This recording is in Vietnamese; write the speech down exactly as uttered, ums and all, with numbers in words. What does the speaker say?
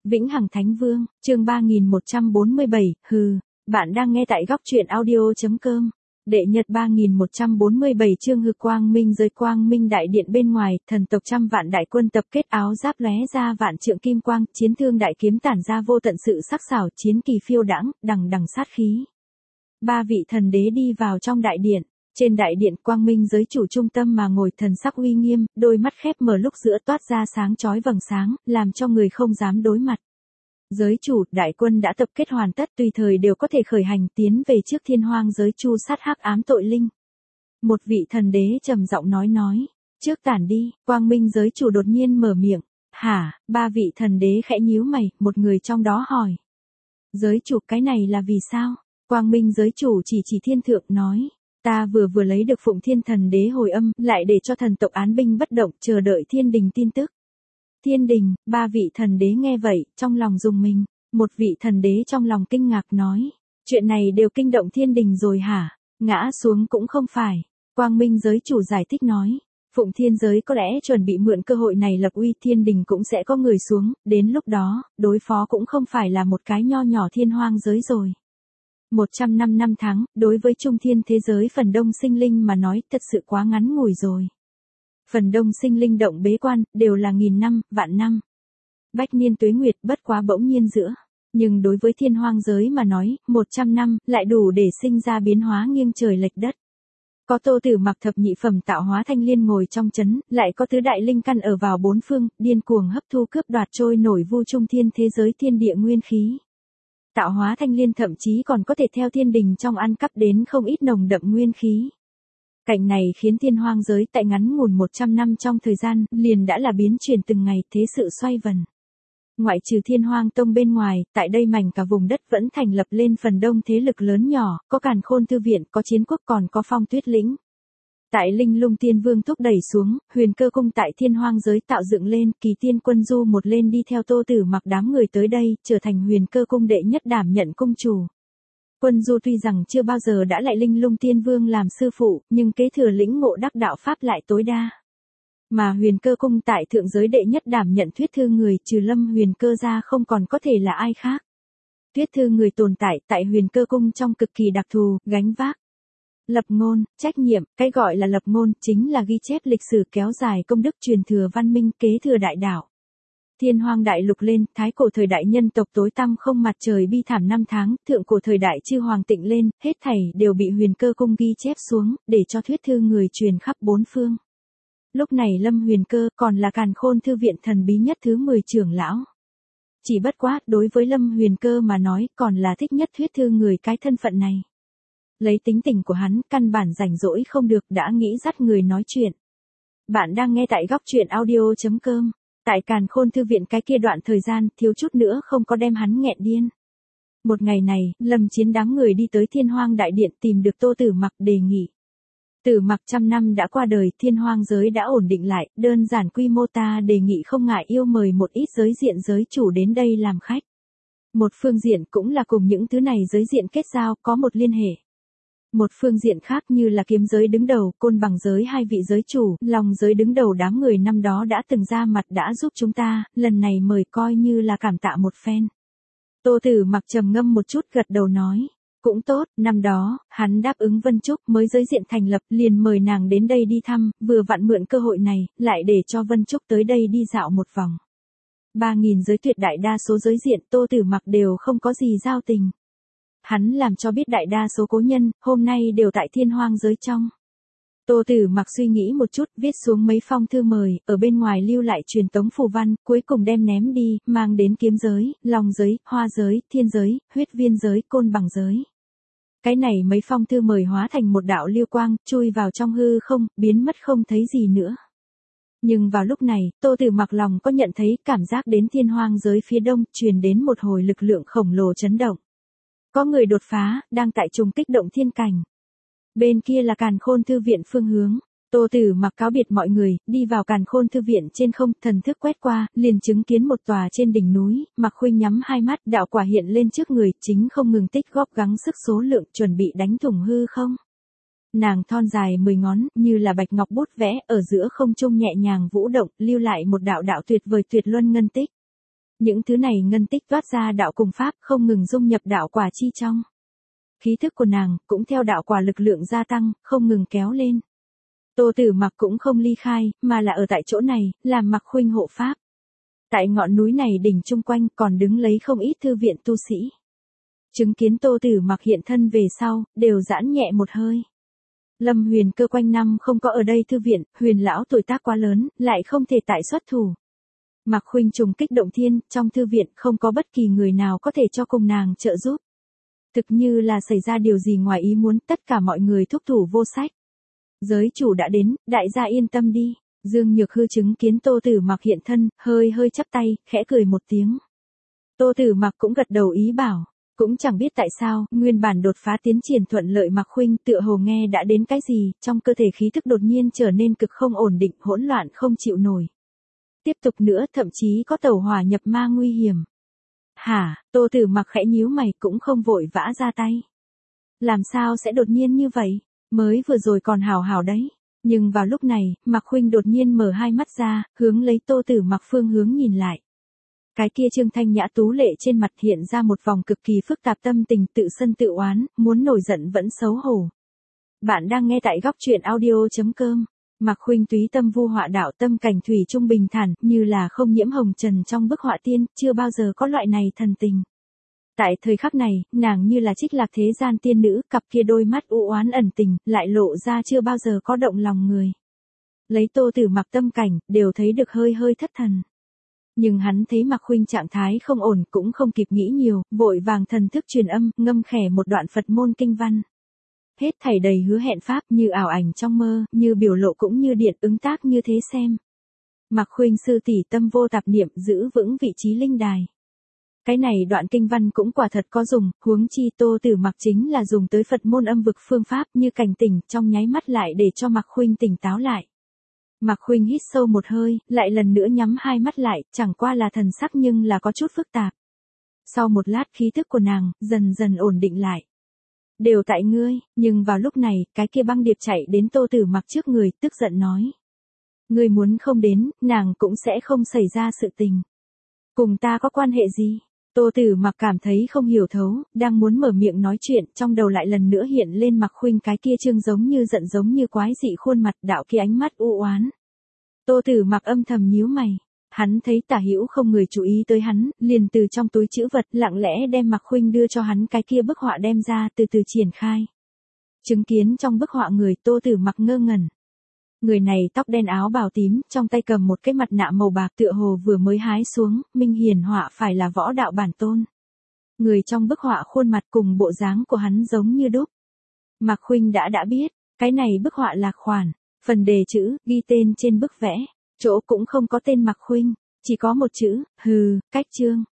Vĩnh Hằng Thánh Vương, chương ba nghìn một trăm bốn mươi bảy, hừ, bạn đang nghe tại góc truyện audio.com. Đệ nhật ba nghìn một trăm bốn mươi bảy chương hư quang minh giới quang minh đại điện bên ngoài, thần tộc trăm vạn đại quân tập kết áo giáp lóe ra vạn trượng kim quang, chiến thương đại kiếm tản ra vô tận sự sắc sảo, chiến kỳ phiêu đãng, đằng đằng sát khí. Ba vị thần đế đi vào trong đại điện. Trên đại điện quang minh giới chủ trung tâm mà ngồi thần sắc uy nghiêm, đôi mắt khép mở lúc giữa toát ra sáng chói vầng sáng, làm cho người không dám đối mặt. Giới chủ, đại quân đã tập kết hoàn tất, tùy thời đều có thể khởi hành tiến về trước thiên hoang giới chu sát hắc ám tội linh. Một vị thần đế trầm giọng nói nói, trước tản đi, quang minh giới chủ đột nhiên mở miệng. Hả? Ba vị thần đế khẽ nhíu mày, một người trong đó hỏi. Giới chủ, cái này là vì sao? Quang minh giới chủ chỉ chỉ thiên thượng nói. Ta vừa vừa lấy được Phụng Thiên Thần Đế hồi âm, lại để cho thần tộc án binh bất động, chờ đợi thiên đình tin tức. Thiên đình, ba vị thần đế nghe vậy, trong lòng rùng mình. Một vị thần đế trong lòng kinh ngạc nói, chuyện này đều kinh động thiên đình rồi hả? Ngã xuống cũng không phải. Quang minh giới chủ giải thích nói, Phụng Thiên giới có lẽ chuẩn bị mượn cơ hội này lập uy, thiên đình cũng sẽ có người xuống, đến lúc đó, đối phó cũng không phải là một cái nho nhỏ thiên hoang giới rồi. một trăm năm năm tháng, đối với trung thiên thế giới phần đông sinh linh mà nói thật sự quá ngắn ngủi rồi. Phần đông sinh linh động bế quan, đều là nghìn năm, vạn năm. Bách niên tuế nguyệt bất quá bỗng nhiên giữa. Nhưng đối với thiên hoang giới mà nói, một trăm năm, lại đủ để sinh ra biến hóa nghiêng trời lệch đất. Có Tô Tử Mặc thập nhị phẩm tạo hóa thanh liên ngồi trong chấn, lại có tứ đại linh căn ở vào bốn phương, điên cuồng hấp thu cướp đoạt trôi nổi vu trung thiên thế giới thiên địa nguyên khí. Tạo hóa thanh liên thậm chí còn có thể theo thiên đình trong ăn cắp đến không ít nồng đậm nguyên khí. Cảnh này khiến thiên hoang giới tại ngắn ngủn một trăm năm trong thời gian, liền đã là biến chuyển từng ngày, thế sự xoay vần. Ngoại trừ thiên hoang tông bên ngoài, tại đây mảnh cả vùng đất vẫn thành lập lên phần đông thế lực lớn nhỏ, có Càn Khôn Thư Viện, có Chiến Quốc, còn có Phong Tuyết Lĩnh. Tại Linh Lung Tiên Vương thúc đẩy xuống, Huyền Cơ Cung tại thiên hoang giới tạo dựng lên, Kỳ Tiên Quân Du một lên đi theo Tô Tử Mặc đám người tới đây, trở thành Huyền Cơ Cung đệ nhất đảm nhận cung chủ. Quân Du tuy rằng chưa bao giờ đã lại Linh Lung Tiên Vương làm sư phụ, nhưng kế thừa lĩnh ngộ đắc đạo pháp lại tối đa. Mà Huyền Cơ Cung tại thượng giới đệ nhất đảm nhận thuyết thư người, trừ Lâm Huyền Cơ ra không còn có thể là ai khác. Thuyết thư người tồn tại tại Huyền Cơ Cung trong cực kỳ đặc thù, gánh vác lập ngôn, trách nhiệm, cái gọi là lập ngôn chính là ghi chép lịch sử kéo dài công đức truyền thừa văn minh kế thừa đại đạo. Thiên hoang đại lục lên, thái cổ thời đại nhân tộc tối tăm không mặt trời bi thảm năm tháng, thượng cổ thời đại chư hoàng tịnh lên, hết thảy đều bị Huyền Cơ Cung ghi chép xuống, để cho thuyết thư người truyền khắp bốn phương. Lúc này Lâm Huyền Cơ còn là Càn Khôn Thư Viện thần bí nhất thứ mười trưởng lão. Chỉ bất quá, đối với Lâm Huyền Cơ mà nói, còn là thích nhất thuyết thư người cái thân phận này. Lấy tính tình của hắn, căn bản rảnh rỗi không được, đã nghĩ dắt người nói chuyện. Bạn đang nghe tại góc truyện audio.com. Tại Càn Khôn Thư Viện cái kia đoạn thời gian, thiếu chút nữa không có đem hắn nghẹn điên. Một ngày này, Lâm Chiến đám người đi tới thiên hoang đại điện tìm được Tô Tử Mặc đề nghị. Tử Mặc trăm năm đã qua đời, thiên hoang giới đã ổn định lại, đơn giản quy mô ta đề nghị không ngại yêu mời một ít giới diện giới chủ đến đây làm khách. Một phương diện cũng là cùng những thứ này giới diện kết giao, có một liên hệ. Một phương diện khác như là kiếm giới đứng đầu, côn bằng giới hai vị giới chủ, lòng giới đứng đầu đám người năm đó đã từng ra mặt đã giúp chúng ta, lần này mời coi như là cảm tạ một phen. Tô Tử Mặc trầm ngâm một chút gật đầu nói, cũng tốt, năm đó, hắn đáp ứng Vân Trúc mới giới diện thành lập, liền mời nàng đến đây đi thăm, vừa vặn mượn cơ hội này, lại để cho Vân Trúc tới đây đi dạo một vòng. Ba nghìn giới tuyệt đại đa số giới diện Tô Tử Mặc đều không có gì giao tình. Hắn làm cho biết đại đa số cố nhân, hôm nay đều tại thiên hoang giới trong. Tô Tử Mặc suy nghĩ một chút, viết xuống mấy phong thư mời, ở bên ngoài lưu lại truyền tống phù văn, cuối cùng đem ném đi, mang đến kiếm giới, long giới, hoa giới, thiên giới, huyết viên giới, côn bằng giới. Cái này mấy phong thư mời hóa thành một đạo lưu quang, chui vào trong hư không, biến mất không thấy gì nữa. Nhưng vào lúc này, Tô Tử Mặc lòng có nhận thấy cảm giác đến thiên hoang giới phía đông, truyền đến một hồi lực lượng khổng lồ chấn động. Có người đột phá, đang tại trùng kích động thiên cảnh. Bên kia là Càn Khôn Thư Viện phương hướng. Tô Tử Mặc cáo biệt mọi người, đi vào Càn Khôn Thư Viện trên không, thần thức quét qua, liền chứng kiến một tòa trên đỉnh núi, Mặc Khuynh nhắm hai mắt, đạo quả hiện lên trước người, chính không ngừng tích góp gắng sức số lượng, chuẩn bị đánh thủng hư không. Nàng thon dài mười ngón, như là bạch ngọc bút vẽ, ở giữa không trung nhẹ nhàng vũ động, lưu lại một đạo đạo tuyệt vời tuyệt luân ngân tích. Những thứ này ngân tích toát ra đạo cùng pháp không ngừng dung nhập đạo quả chi trong. Khí thức của nàng cũng theo đạo quả lực lượng gia tăng, không ngừng kéo lên. Tô Tử Mặc cũng không ly khai, mà là ở tại chỗ này, làm Mặc Khuynh hộ pháp. Tại ngọn núi này đỉnh chung quanh còn đứng lấy không ít thư viện tu sĩ. Chứng kiến Tô Tử Mặc hiện thân về sau, đều giãn nhẹ một hơi. Lâm Huyền Cơ quanh năm không có ở đây thư viện, Huyền lão tuổi tác quá lớn, lại không thể tại xuất thủ. Mặc Khuynh trùng kích động thiên, trong thư viện không có bất kỳ người nào có thể cho cùng nàng trợ giúp. Thực như là xảy ra điều gì ngoài ý muốn, tất cả mọi người thúc thủ vô sách. Giới chủ đã đến, đại gia yên tâm đi. Dương Nhược Hư chứng kiến Tô Tử Mặc hiện thân, hơi hơi chắp tay, khẽ cười một tiếng. Tô Tử Mặc cũng gật đầu ý bảo. Cũng chẳng biết tại sao, nguyên bản đột phá tiến triển thuận lợi Mặc Khuynh tựa hồ nghe đã đến cái gì, trong cơ thể khí thức đột nhiên trở nên cực không ổn định, hỗn loạn không chịu nổi. Tiếp tục nữa thậm chí có tẩu hỏa nhập ma nguy hiểm. Hả, Tô Tử Mặc khẽ nhíu mày cũng không vội vã ra tay. Làm sao sẽ đột nhiên như vậy, mới vừa rồi còn hào hào đấy. Nhưng vào lúc này, Mặc Khuynh đột nhiên mở hai mắt ra, hướng lấy Tô Tử Mặc phương hướng nhìn lại. Cái kia trương thanh nhã tú lệ trên mặt hiện ra một vòng cực kỳ phức tạp tâm tình tự sân tự oán, muốn nổi giận vẫn xấu hổ. Bạn đang nghe tại góc truyện audio chấm com. Mặc Khuynh túy tâm vu họa đạo tâm cảnh thủy trung bình thản, như là không nhiễm hồng trần trong bức họa tiên, chưa bao giờ có loại này thần tình. Tại thời khắc này, nàng như là trích lạc thế gian tiên nữ, cặp kia đôi mắt u oán ẩn tình, lại lộ ra chưa bao giờ có động lòng người. Lấy Tô Tử Mặc tâm cảnh, đều thấy được hơi hơi thất thần. Nhưng hắn thấy Mặc Khuynh trạng thái không ổn cũng không kịp nghĩ nhiều, vội vàng thần thức truyền âm, ngâm khẽ một đoạn Phật môn kinh văn. Hết thảy đầy hứa hẹn pháp như ảo ảnh trong mơ, như biểu lộ cũng như điện ứng tác như thế xem. Mặc Khuynh sư tỷ tâm vô tạp niệm giữ vững vị trí linh đài. Cái này đoạn kinh văn cũng quả thật có dùng, huống chi Tô Tử Mặc chính là dùng tới Phật môn âm vực phương pháp như cảnh tỉnh trong nháy mắt lại để cho Mặc Khuynh tỉnh táo lại. Mặc Khuynh hít sâu một hơi, lại lần nữa nhắm hai mắt lại, chẳng qua là thần sắc nhưng là có chút phức tạp. Sau một lát khí thức của nàng, dần dần ổn định lại. Đều tại ngươi, nhưng vào lúc này, cái kia băng điệp chạy đến Tô Tử Mặc trước người, tức giận nói. Ngươi muốn không đến, nàng cũng sẽ không xảy ra sự tình. Cùng ta có quan hệ gì? Tô Tử Mặc cảm thấy không hiểu thấu, đang muốn mở miệng nói chuyện, trong đầu lại lần nữa hiện lên Mặc Khuynh cái kia trương giống như giận giống như quái dị khuôn mặt, đạo kia ánh mắt u oán. Tô Tử Mặc âm thầm nhíu mày. Hắn thấy tả hữu không người chú ý tới hắn, liền từ trong túi trữ vật lặng lẽ đem Mặc Khuynh đưa cho hắn cái kia bức họa đem ra từ từ triển khai. Chứng kiến trong bức họa người Tô Tử Mặc ngơ ngẩn. Người này tóc đen áo bào tím, trong tay cầm một cái mặt nạ màu bạc tựa hồ vừa mới hái xuống, minh hiển họa phải là võ đạo bản tôn. Người trong bức họa khuôn mặt cùng bộ dáng của hắn giống như đúc. Mặc Khuynh đã đã biết, cái này bức họa là khoản, phần đề chữ, ghi tên trên bức vẽ. Chỗ cũng không có tên Mặc Khuynh, chỉ có một chữ, hừ, cách chương.